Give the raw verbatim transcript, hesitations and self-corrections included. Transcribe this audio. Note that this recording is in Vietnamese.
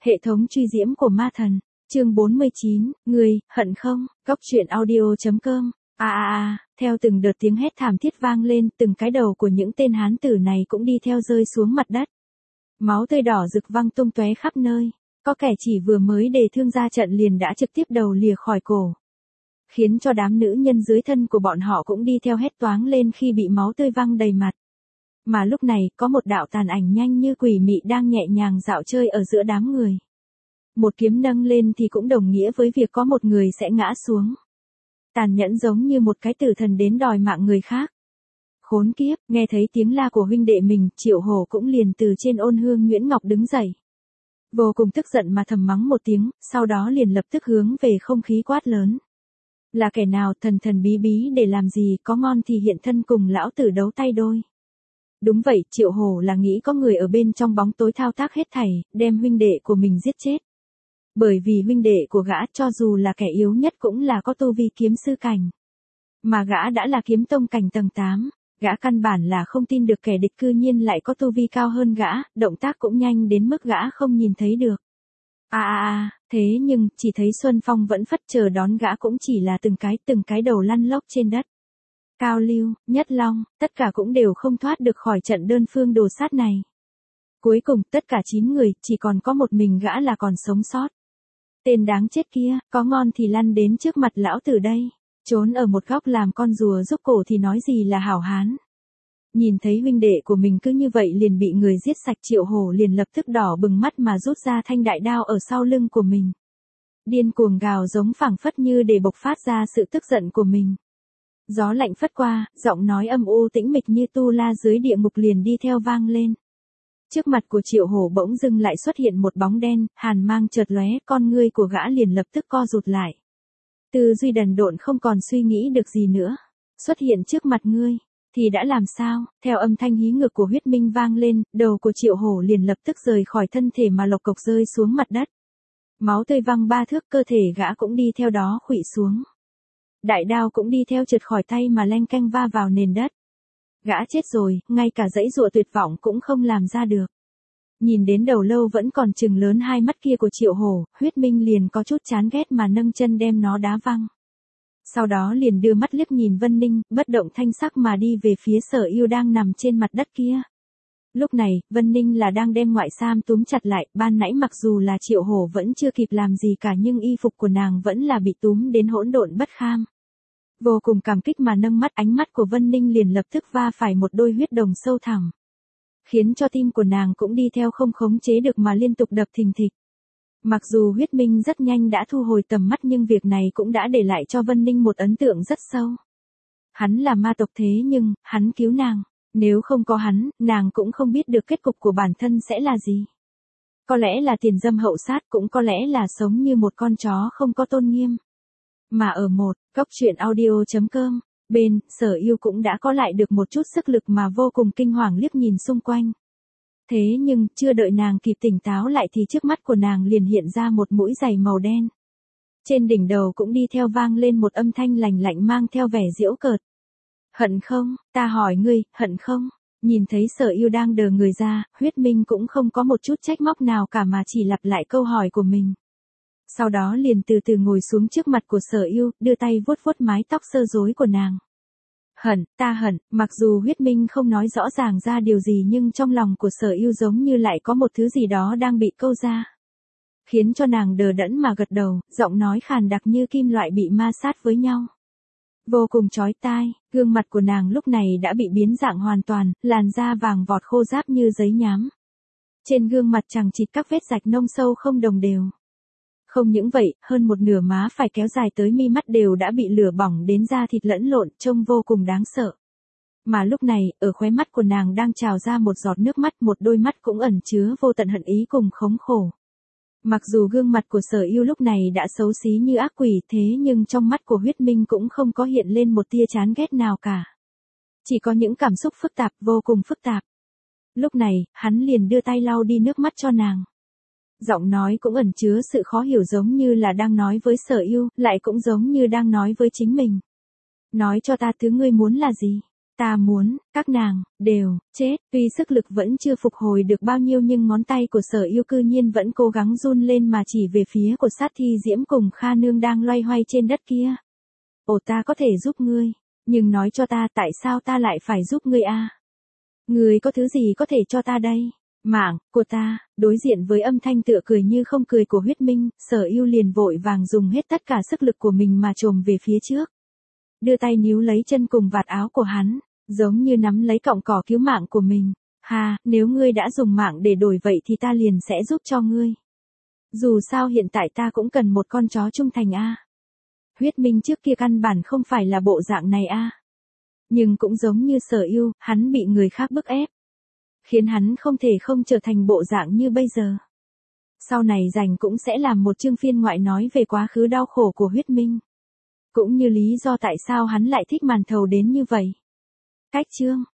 Hệ thống truy diễm của ma thần. Chương bốn mươi chín, người, hận không? Góc truyện audio.com. À à à, theo từng đợt tiếng hét thảm thiết vang lên, từng cái đầu của những tên hán tử này cũng đi theo rơi xuống mặt đất. Máu tươi đỏ rực văng tung tóe khắp nơi. Có kẻ chỉ vừa mới đề thương ra trận liền đã trực tiếp đầu lìa khỏi cổ. Khiến cho đám nữ nhân dưới thân của bọn họ cũng đi theo hét toáng lên khi bị máu tươi văng đầy mặt. Mà lúc này, có một đạo tàn ảnh nhanh như quỷ mị đang nhẹ nhàng dạo chơi ở giữa đám người. Một kiếm nâng lên thì cũng đồng nghĩa với việc có một người sẽ ngã xuống. Tàn nhẫn giống như một cái tử thần đến đòi mạng người khác. Khốn kiếp, nghe thấy tiếng la của huynh đệ mình, Triệu Hổ cũng liền từ trên ôn hương Nguyễn Ngọc đứng dậy. Vô cùng tức giận mà thầm mắng một tiếng, sau đó liền lập tức hướng về không khí quát lớn. Là kẻ nào thần thần bí bí để làm gì, có ngon thì hiện thân cùng lão tử đấu tay đôi. Đúng vậy, Triệu Hổ là nghĩ có người ở bên trong bóng tối thao tác hết thảy, đem huynh đệ của mình giết chết. Bởi vì huynh đệ của gã cho dù là kẻ yếu nhất cũng là có tu vi kiếm sư cảnh. Mà gã đã là kiếm tông cảnh tầng tám, gã căn bản là không tin được kẻ địch cư nhiên lại có tu vi cao hơn gã, động tác cũng nhanh đến mức gã không nhìn thấy được. À à à, thế nhưng, chỉ thấy Xuân Phong vẫn phất chờ đón gã cũng chỉ là từng cái từng cái đầu lăn lóc trên đất. Cao Lưu, Nhất Long, tất cả cũng đều không thoát được khỏi trận đơn phương đồ sát này. Cuối cùng, tất cả chín người, chỉ còn có một mình gã là còn sống sót. Tên đáng chết kia, có ngon thì lăn đến trước mặt lão tử đây. Trốn ở một góc làm con rùa rúc cổ thì nói gì là hảo hán. Nhìn thấy huynh đệ của mình cứ như vậy liền bị người giết sạch, Triệu Hổ liền lập tức đỏ bừng mắt mà rút ra thanh đại đao ở sau lưng của mình. Điên cuồng gào giống phảng phất như để bộc phát ra sự tức giận của mình. Gió lạnh phất qua, giọng nói âm u tĩnh mịch như tu la dưới địa ngục liền đi theo vang lên. Trước mặt của Triệu Hổ bỗng dưng lại xuất hiện một bóng đen, hàn mang chợt lóe, con ngươi của gã liền lập tức co rụt lại. Tư duy đần độn không còn suy nghĩ được gì nữa. Xuất hiện trước mặt ngươi, thì đã làm sao? Theo âm thanh hí ngược của huyết minh vang lên, đầu của Triệu Hổ liền lập tức rời khỏi thân thể mà lộc cộc rơi xuống mặt đất. Máu tươi văng ba thước, cơ thể gã cũng đi theo đó khuỵu xuống. Đại đao cũng đi theo trượt khỏi tay mà leng keng va vào nền đất. Gã chết rồi, ngay cả dãy dụa tuyệt vọng cũng không làm ra được. Nhìn đến đầu lâu vẫn còn chừng lớn hai mắt kia của Triệu Hổ, huyết minh liền có chút chán ghét mà nâng chân đem nó đá văng. Sau đó liền đưa mắt liếc nhìn Vân Ninh, bất động thanh sắc mà đi về phía Sở Yêu đang nằm trên mặt đất kia. Lúc này, Vân Ninh là đang đem ngoại sam túm chặt lại, ban nãy mặc dù là Triệu Hổ vẫn chưa kịp làm gì cả nhưng y phục của nàng vẫn là bị túm đến hỗn độn bất kham. Vô cùng cảm kích mà nâng mắt, ánh mắt của Vân Ninh liền lập tức va phải một đôi huyết đồng sâu thẳm. Khiến cho tim của nàng cũng đi theo không khống chế được mà liên tục đập thình thịch. Mặc dù huyết minh rất nhanh đã thu hồi tầm mắt nhưng việc này cũng đã để lại cho Vân Ninh một ấn tượng rất sâu. Hắn là ma tộc thế nhưng, hắn cứu nàng. Nếu không có hắn, nàng cũng không biết được kết cục của bản thân sẽ là gì. Có lẽ là tiền dâm hậu sát, cũng có lẽ là sống như một con chó không có tôn nghiêm. Mà ở một, góc truyện audio.com, bên, Sở Yêu cũng đã có lại được một chút sức lực mà vô cùng kinh hoàng liếc nhìn xung quanh. Thế nhưng, chưa đợi nàng kịp tỉnh táo lại thì trước mắt của nàng liền hiện ra một mũi giày màu đen. Trên đỉnh đầu cũng đi theo vang lên một âm thanh lành lạnh mang theo vẻ giễu cợt. Hận không, ta hỏi ngươi, hận không? Nhìn thấy Sở Yêu đang đờ người ra, huyết minh cũng không có một chút trách móc nào cả mà chỉ lặp lại câu hỏi của mình. Sau đó liền từ từ ngồi xuống trước mặt của Sở Yêu, đưa tay vuốt vuốt mái tóc sơ rối của nàng. Hận, ta hận, mặc dù huyết minh không nói rõ ràng ra điều gì nhưng trong lòng của Sở Yêu giống như lại có một thứ gì đó đang bị câu ra. Khiến cho nàng đờ đẫn mà gật đầu, giọng nói khàn đặc như kim loại bị ma sát với nhau. Vô cùng chói tai, gương mặt của nàng lúc này đã bị biến dạng hoàn toàn, làn da vàng vọt khô ráp như giấy nhám. Trên gương mặt chằng chịt các vết rạch nông sâu không đồng đều. Không những vậy, hơn một nửa má phải kéo dài tới mi mắt đều đã bị lửa bỏng đến da thịt lẫn lộn, trông vô cùng đáng sợ. Mà lúc này, ở khóe mắt của nàng đang trào ra một giọt nước mắt, một đôi mắt cũng ẩn chứa vô tận hận ý cùng khống khổ. Mặc dù gương mặt của Sở Yêu lúc này đã xấu xí như ác quỷ thế nhưng trong mắt của huyết minh cũng không có hiện lên một tia chán ghét nào cả. Chỉ có những cảm xúc phức tạp, vô cùng phức tạp. Lúc này, hắn liền đưa tay lau đi nước mắt cho nàng. Giọng nói cũng ẩn chứa sự khó hiểu giống như là đang nói với Sở Yêu, lại cũng giống như đang nói với chính mình. Nói cho ta thứ ngươi muốn là gì? Ta muốn, các nàng, đều, chết, tuy sức lực vẫn chưa phục hồi được bao nhiêu nhưng ngón tay của Sở Yêu cư nhiên vẫn cố gắng run lên mà chỉ về phía của Sát Thi Diễm cùng Kha Nương đang loay hoay trên đất kia. Ồ, ta có thể giúp ngươi, nhưng nói cho ta tại sao ta lại phải giúp ngươi a? Ngươi có thứ gì có thể cho ta đây? Mạng, của ta, đối diện với âm thanh tựa cười như không cười của Huyết Minh, Sở Yêu liền vội vàng dùng hết tất cả sức lực của mình mà chồm về phía trước. Đưa tay níu lấy chân cùng vạt áo của hắn, giống như nắm lấy cọng cỏ cứu mạng của mình. Ha, nếu ngươi đã dùng mạng để đổi vậy thì ta liền sẽ giúp cho ngươi. Dù sao hiện tại ta cũng cần một con chó trung thành a. Huyết Minh trước kia căn bản không phải là bộ dạng này a. Nhưng cũng giống như Sở Yêu, hắn bị người khác bức ép. Khiến hắn không thể không trở thành bộ dạng như bây giờ. Sau này rảnh cũng sẽ làm một chương phiên ngoại nói về quá khứ đau khổ của Huyết Minh. Cũng như lý do tại sao hắn lại thích màn thầu đến như vậy. Cách chương